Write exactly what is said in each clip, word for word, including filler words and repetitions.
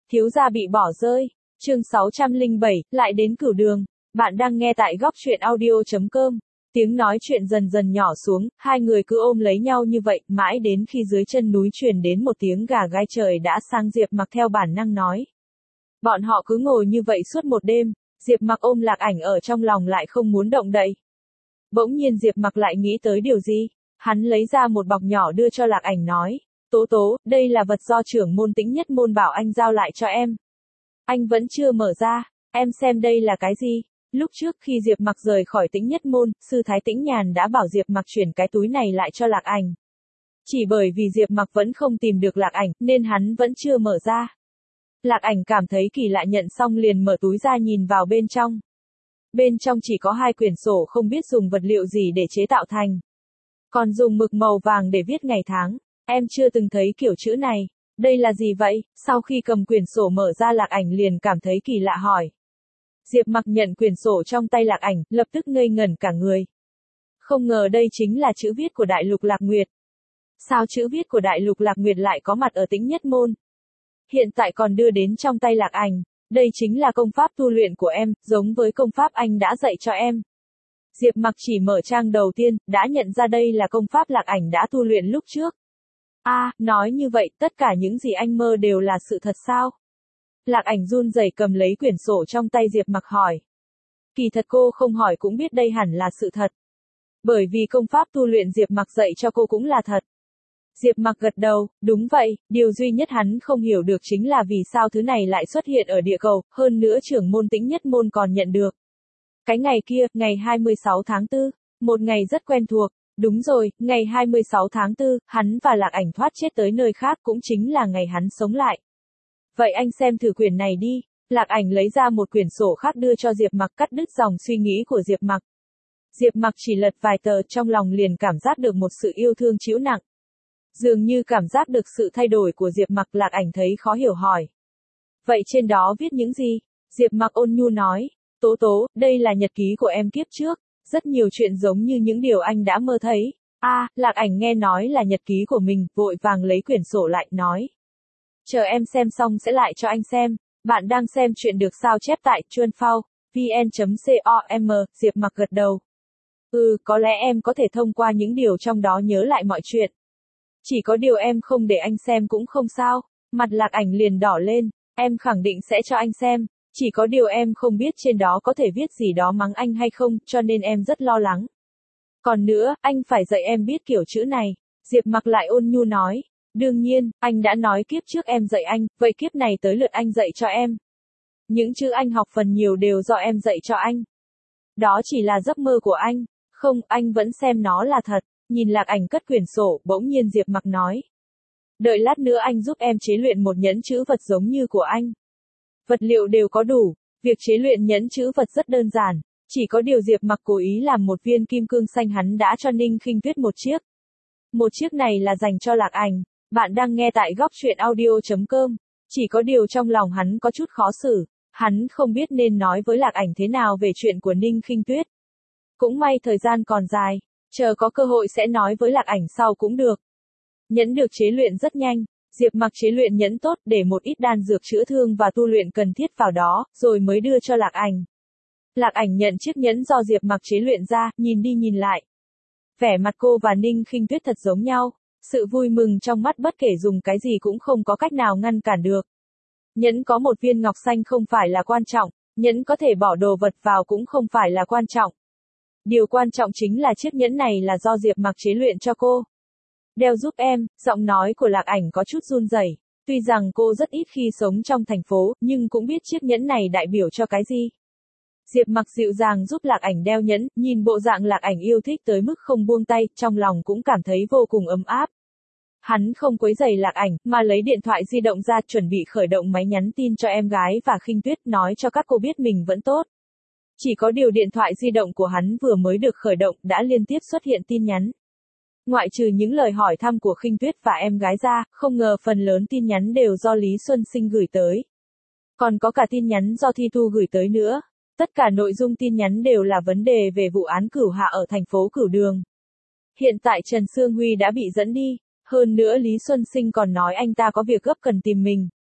Thiếu gia bị bỏ rơi. Chương sáu trăm lẻ bảy, lại đến Cửu Đường. Bạn đang nghe tại góc truyện audio chấm com. Tiếng nói chuyện dần dần nhỏ xuống, hai người cứ ôm lấy nhau như vậy, mãi đến khi dưới chân núi truyền đến một tiếng gà gáy trời đã sang. Diệp Mặc theo bản năng nói. Bọn họ cứ ngồi như vậy suốt một đêm, Diệp Mặc ôm Lạc Ảnh ở trong lòng lại không muốn động đậy. Bỗng nhiên Diệp Mặc lại nghĩ tới điều gì, hắn lấy ra một bọc nhỏ đưa cho Lạc Ảnh nói, Tố Tố, đây là vật do trưởng môn Tĩnh Nhất Môn bảo anh giao lại cho em. Anh vẫn chưa mở ra, em xem đây là cái gì? Lúc trước khi Diệp Mặc rời khỏi Tĩnh Nhất Môn, sư thái Tĩnh Nhàn đã bảo Diệp Mặc chuyển cái túi này lại cho Lạc Ảnh. Chỉ bởi vì Diệp Mặc vẫn không tìm được Lạc Ảnh, nên hắn vẫn chưa mở ra. Lạc Ảnh cảm thấy kỳ lạ, nhận xong liền mở túi ra nhìn vào bên trong. Bên trong chỉ có hai quyển sổ không biết dùng vật liệu gì để chế tạo thành. Còn dùng mực màu vàng để viết ngày tháng. Em chưa từng thấy kiểu chữ này. Đây là gì vậy? Sau khi cầm quyển sổ mở ra, Lạc Ảnh liền cảm thấy kỳ lạ hỏi. Diệp Mặc nhận quyển sổ trong tay Lạc Ảnh, lập tức ngây ngẩn cả người. Không ngờ đây chính là chữ viết của Đại Lục Lạc Nguyệt. Sao chữ viết của Đại Lục Lạc Nguyệt lại có mặt ở Tĩnh Nhất Môn? Hiện tại còn đưa đến trong tay Lạc Ảnh. Đây chính là công pháp tu luyện của em, giống với công pháp anh đã dạy cho em. Diệp Mặc chỉ mở trang đầu tiên, đã nhận ra đây là công pháp Lạc Ảnh đã tu luyện lúc trước. A, à, nói như vậy, tất cả những gì anh mơ đều là sự thật sao? Lạc Ảnh run rẩy cầm lấy quyển sổ trong tay Diệp Mặc hỏi. Kỳ thật cô không hỏi cũng biết đây hẳn là sự thật. Bởi vì công pháp tu luyện Diệp Mặc dạy cho cô cũng là thật. Diệp Mặc gật đầu, đúng vậy, điều duy nhất hắn không hiểu được chính là vì sao thứ này lại xuất hiện ở địa cầu, hơn nữa trưởng môn Tĩnh Nhất Môn còn nhận được. Cái ngày kia, ngày hai mươi sáu tháng tư, một ngày rất quen thuộc, đúng rồi, ngày hai mươi sáu tháng tư, hắn và Lạc Ảnh thoát chết tới nơi khác cũng chính là ngày hắn sống lại. Vậy anh xem thử quyển này đi, Lạc Ảnh lấy ra một quyển sổ khác đưa cho Diệp Mặc, cắt đứt dòng suy nghĩ của Diệp Mặc. Diệp Mặc chỉ lật vài tờ, trong lòng liền cảm giác được một sự yêu thương trĩu nặng. Dường như cảm giác được sự thay đổi của Diệp Mặc, Lạc Ảnh thấy khó hiểu hỏi. Vậy trên đó viết những gì? Diệp Mặc ôn nhu nói, Tố Tố, đây là nhật ký của em kiếp trước, rất nhiều chuyện giống như những điều anh đã mơ thấy. A, à, Lạc Ảnh nghe nói là nhật ký của mình, vội vàng lấy quyển sổ lại, nói. Chờ em xem xong sẽ lại cho anh xem, bạn đang xem chuyện được sao chép tại chuan phao vn chấm com, Diệp Mặc gật đầu. Ừ, có lẽ em có thể thông qua những điều trong đó nhớ lại mọi chuyện. Chỉ có điều em không để anh xem cũng không sao. Mặt Lạc Ảnh liền đỏ lên, em khẳng định sẽ cho anh xem, chỉ có điều em không biết trên đó có thể viết gì đó mắng anh hay không, cho nên em rất lo lắng. Còn nữa, anh phải dạy em biết kiểu chữ này. Diệp Mặc lại ôn nhu nói, đương nhiên, anh đã nói kiếp trước em dạy anh, vậy kiếp này tới lượt anh dạy cho em. Những chữ anh học phần nhiều đều do em dạy cho anh. Đó chỉ là giấc mơ của anh, không, anh vẫn xem nó là thật. Nhìn Lạc Ảnh cất quyển sổ, bỗng nhiên Diệp Mặc nói. Đợi lát nữa anh giúp em chế luyện một nhẫn chữ vật giống như của anh. Vật liệu đều có đủ, việc chế luyện nhẫn chữ vật rất đơn giản, chỉ có điều Diệp Mặc cố ý làm một viên kim cương xanh, hắn đã cho Ninh Khinh Tuyết một chiếc. Một chiếc này là dành cho Lạc Ảnh, bạn đang nghe tại góc truyện audio chấm com, chỉ có điều trong lòng hắn có chút khó xử, hắn không biết nên nói với Lạc Ảnh thế nào về chuyện của Ninh Khinh Tuyết. Cũng may thời gian còn dài. Chờ có cơ hội sẽ nói với Lạc Ảnh sau cũng được. Nhẫn được chế luyện rất nhanh, Diệp Mặc chế luyện nhẫn tốt, để một ít đan dược chữa thương và tu luyện cần thiết vào đó, rồi mới đưa cho Lạc Ảnh. Lạc Ảnh nhận chiếc nhẫn do Diệp Mặc chế luyện ra, nhìn đi nhìn lại. Vẻ mặt cô và Ninh Khinh Tuyết thật giống nhau, sự vui mừng trong mắt bất kể dùng cái gì cũng không có cách nào ngăn cản được. Nhẫn có một viên ngọc xanh không phải là quan trọng, nhẫn có thể bỏ đồ vật vào cũng không phải là quan trọng. Điều quan trọng chính là chiếc nhẫn này là do Diệp Mặc chế luyện cho cô. Đeo giúp em, giọng nói của Lạc Ảnh có chút run rẩy. Tuy rằng cô rất ít khi sống trong thành phố, nhưng cũng biết chiếc nhẫn này đại biểu cho cái gì. Diệp Mặc dịu dàng giúp Lạc Ảnh đeo nhẫn, nhìn bộ dạng Lạc Ảnh yêu thích tới mức không buông tay, trong lòng cũng cảm thấy vô cùng ấm áp. Hắn không quấy rầy Lạc Ảnh, mà lấy điện thoại di động ra chuẩn bị khởi động máy nhắn tin cho em gái và Khinh Tuyết, nói cho các cô biết mình vẫn tốt. Chỉ có điều điện thoại di động của hắn vừa mới được khởi động, đã liên tiếp xuất hiện tin nhắn. Ngoại trừ những lời hỏi thăm của Khinh Tuyết và em gái ra, không ngờ phần lớn tin nhắn đều do Lý Xuân Sinh gửi tới. Còn có cả tin nhắn do Thi Thu gửi tới nữa. Tất cả nội dung tin nhắn đều là vấn đề về vụ án Cửu Hạ ở thành phố Cửu Đường. Hiện tại Trần Sương Huy đã bị dẫn đi, hơn nữa Lý Xuân Sinh còn nói anh ta có việc gấp cần tìm mình.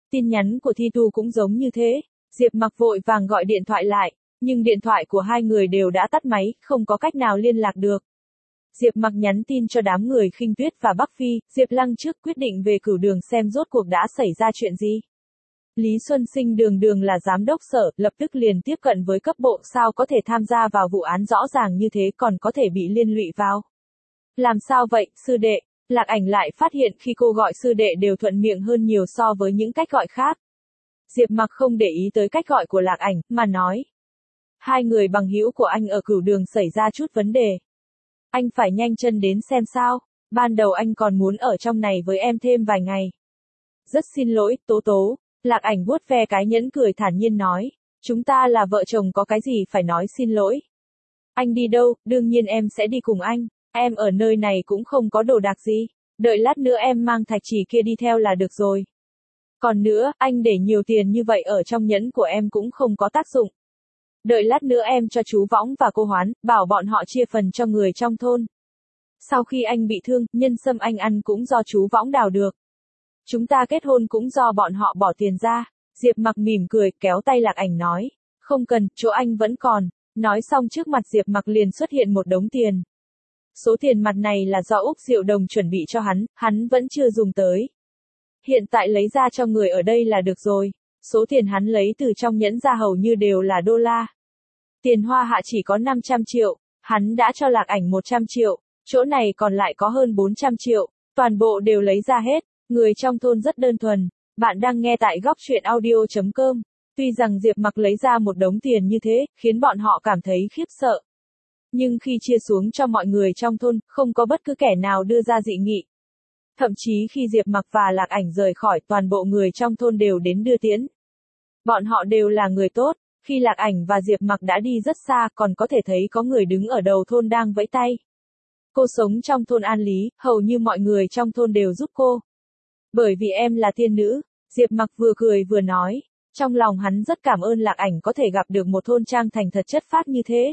Tin nhắn của Thi Tu cũng giống như thế. Diệp Mặc vội vàng gọi điện thoại lại, nhưng điện thoại của hai người đều đã tắt máy, không có cách nào liên lạc được. Diệp Mặc nhắn tin cho đám người Khinh Tuyết và Bắc Phi, Diệp Lăng trước quyết định về cửu đường xem rốt cuộc đã xảy ra chuyện gì. Lý Xuân Sinh đường đường là giám đốc sở, lập tức liền tiếp cận với cấp bộ, sao có thể tham gia vào vụ án rõ ràng như thế còn có thể bị liên lụy vào. Làm sao vậy, sư đệ? Lạc Ảnh lại phát hiện khi cô gọi sư đệ đều thuận miệng hơn nhiều so với những cách gọi khác. Diệp Mặc không để ý tới cách gọi của Lạc Ảnh, mà nói. Hai người bằng hữu của anh ở cửu đường xảy ra chút vấn đề. Anh phải nhanh chân đến xem sao, ban đầu anh còn muốn ở trong này với em thêm vài ngày. Rất xin lỗi, Tố Tố. Lạc Ảnh vuốt ve cái nhẫn cười thản nhiên nói. Chúng ta là vợ chồng có cái gì phải nói xin lỗi. Anh đi đâu, đương nhiên em sẽ đi cùng anh. Em ở nơi này cũng không có đồ đạc gì. Đợi lát nữa em mang thạch chỉ kia đi theo là được rồi. Còn nữa, anh để nhiều tiền như vậy ở trong nhẫn của em cũng không có tác dụng. Đợi lát nữa em cho chú Võng và cô Hoán, bảo bọn họ chia phần cho người trong thôn. Sau khi anh bị thương, nhân sâm anh ăn cũng do chú Võng đào được. Chúng ta kết hôn cũng do bọn họ bỏ tiền ra. Diệp Mặc mỉm cười, kéo tay Lạc Ảnh nói. Không cần, chỗ anh vẫn còn. Nói xong trước mặt Diệp Mặc liền xuất hiện một đống tiền. Số tiền mặt này là do Úc Diệu Đồng chuẩn bị cho hắn, hắn vẫn chưa dùng tới. Hiện tại lấy ra cho người ở đây là được rồi. Số tiền hắn lấy từ trong nhẫn ra hầu như đều là đô la. Tiền hoa hạ chỉ có năm trăm triệu, hắn đã cho Lạc Ảnh một trăm triệu, chỗ này còn lại có hơn bốn trăm triệu, toàn bộ đều lấy ra hết. Người trong thôn rất đơn thuần. Bạn đang nghe tại góc truyện audio chấm com. Tuy rằng Diệp Mặc lấy ra một đống tiền như thế, khiến bọn họ cảm thấy khiếp sợ. Nhưng khi chia xuống cho mọi người trong thôn, không có bất cứ kẻ nào đưa ra dị nghị. Thậm chí khi Diệp Mặc và Lạc Ảnh rời khỏi, toàn bộ người trong thôn đều đến đưa tiễn. Bọn họ đều là người tốt, khi Lạc Ảnh và Diệp Mặc đã đi rất xa, còn có thể thấy có người đứng ở đầu thôn đang vẫy tay. Cô sống trong thôn An Lý, hầu như mọi người trong thôn đều giúp cô. Bởi vì em là tiên nữ, Diệp Mặc vừa cười vừa nói, trong lòng hắn rất cảm ơn Lạc Ảnh có thể gặp được một thôn trang thành thật chất phác như thế.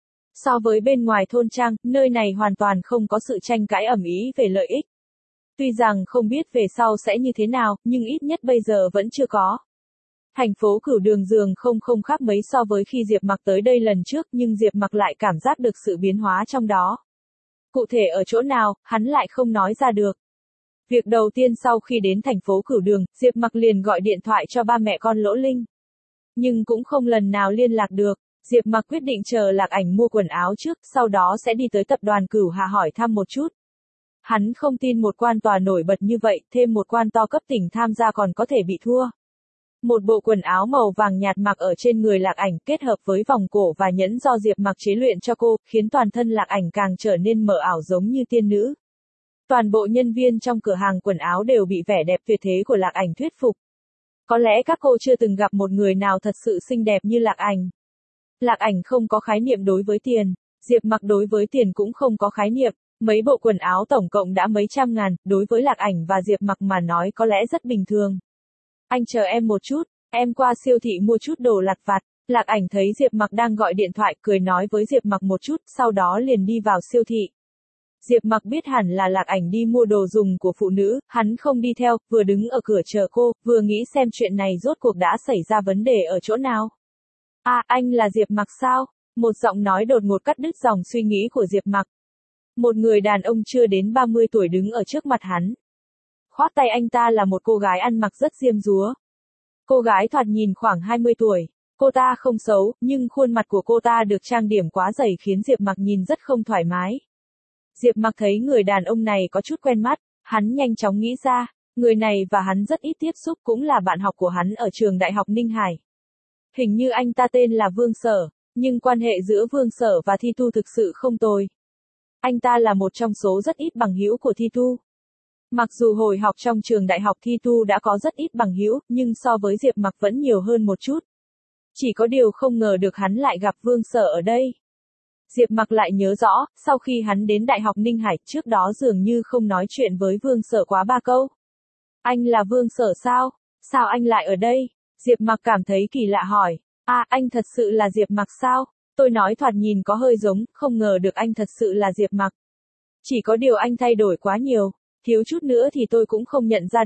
So với bên ngoài thôn trang, nơi này hoàn toàn không có sự tranh cãi ầm ĩ về lợi ích. Tuy rằng không biết về sau sẽ như thế nào, nhưng ít nhất bây giờ vẫn chưa có. Thành phố Cửu Đường dường không không khác mấy so với khi Diệp Mặc tới đây lần trước, nhưng Diệp Mặc lại cảm giác được sự biến hóa trong đó. Cụ thể ở chỗ nào, hắn lại không nói ra được. Việc đầu tiên sau khi đến thành phố Cửu Đường, Diệp Mặc liền gọi điện thoại cho ba mẹ con Lỗ Linh. Nhưng cũng không lần nào liên lạc được, Diệp Mặc quyết định chờ Lạc Ảnh mua quần áo trước, sau đó sẽ đi tới tập đoàn Cửu Hà hỏi thăm một chút. Hắn không tin một quan tòa nổi bật như vậy, thêm một quan to cấp tỉnh tham gia còn có thể bị thua. Một bộ quần áo màu vàng nhạt mặc ở trên người Lạc Ảnh kết hợp với vòng cổ và nhẫn do Diệp Mặc chế luyện cho cô, khiến toàn thân Lạc Ảnh càng trở nên mờ ảo giống như tiên nữ. Toàn bộ nhân viên trong cửa hàng quần áo đều bị vẻ đẹp tuyệt thế của Lạc Ảnh thuyết phục. Có lẽ các cô chưa từng gặp một người nào thật sự xinh đẹp như Lạc Ảnh. Lạc Ảnh không có khái niệm đối với tiền, Diệp Mặc đối với tiền cũng không có khái niệm, mấy bộ quần áo tổng cộng đã mấy trăm ngàn, đối với Lạc Ảnh và Diệp Mặc mà nói có lẽ rất bình thường. Anh chờ em một chút, em qua siêu thị mua chút đồ lặt vặt. Lạc Ảnh thấy Diệp Mặc đang gọi điện thoại, cười nói với Diệp Mặc một chút, sau đó liền đi vào siêu thị. Diệp Mặc biết hẳn là Lạc Ảnh đi mua đồ dùng của phụ nữ, hắn không đi theo, vừa đứng ở cửa chờ cô, vừa nghĩ xem chuyện này rốt cuộc đã xảy ra vấn đề ở chỗ nào. À, anh là Diệp Mặc sao? Một giọng nói đột ngột cắt đứt dòng suy nghĩ của Diệp Mặc. Một người đàn ông chưa đến ba mươi tuổi đứng ở trước mặt hắn. Khoác tay anh ta là một cô gái ăn mặc rất diêm dúa. Cô gái thoạt nhìn khoảng hai mươi tuổi. Cô ta không xấu, nhưng khuôn mặt của cô ta được trang điểm quá dày khiến Diệp Mặc nhìn rất không thoải mái. Diệp Mặc thấy người đàn ông này có chút quen mắt, hắn nhanh chóng nghĩ ra, người này và hắn rất ít tiếp xúc, cũng là bạn học của hắn ở trường Đại học Ninh Hải. Hình như anh ta tên là Vương Sở, nhưng quan hệ giữa Vương Sở và Thi Tu thực sự không tồi. Anh ta là một trong số rất ít bằng hữu của Thi Tu. Mặc dù hồi học trong trường đại học Thi Tu đã có rất ít bằng hữu, nhưng so với Diệp Mặc vẫn nhiều hơn một chút. Chỉ có điều không ngờ được hắn lại gặp Vương Sở ở đây. Diệp Mặc lại nhớ rõ, sau khi hắn đến Đại học Ninh Hải, trước đó dường như không nói chuyện với Vương Sở quá ba câu. Anh là Vương Sở sao? Sao anh lại ở đây? Diệp Mặc cảm thấy kỳ lạ hỏi. À, anh thật sự là Diệp Mặc sao? Tôi nói thoạt nhìn có hơi giống, không ngờ được anh thật sự là Diệp Mặc. Chỉ có điều anh thay đổi quá nhiều, thiếu chút nữa thì tôi cũng không nhận ra được.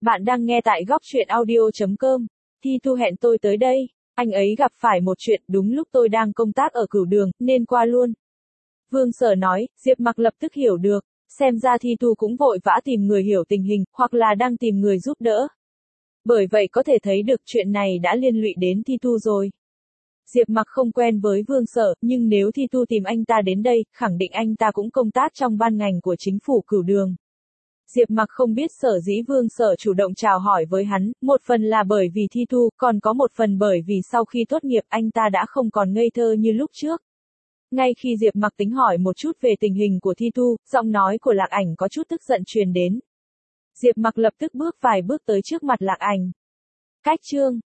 Bạn đang nghe tại góc truyện audio.com. Thi Thu hẹn tôi tới đây. Anh ấy gặp phải một chuyện đúng lúc tôi đang công tác ở Cửu Đường, nên qua luôn. Vương Sở nói, Diệp Mặc lập tức hiểu được. Xem ra Thi Thu cũng vội vã tìm người hiểu tình hình, hoặc là đang tìm người giúp đỡ. Bởi vậy có thể thấy được chuyện này đã liên lụy đến Thi Thu rồi. Diệp Mặc không quen với Vương Sở, nhưng nếu Thi Thu tìm anh ta đến đây, khẳng định anh ta cũng công tác trong ban ngành của chính phủ Cửu Đường. Diệp Mặc không biết sở dĩ Vương Sở chủ động chào hỏi với hắn, một phần là bởi vì Thi Thu, còn có một phần bởi vì sau khi tốt nghiệp anh ta đã không còn ngây thơ như lúc trước. Ngay khi Diệp Mặc tính hỏi một chút về tình hình của Thi Thu, giọng nói của Lạc Ảnh có chút tức giận truyền đến. Diệp Mặc lập tức bước vài bước tới trước mặt Lạc Ảnh. Cách chương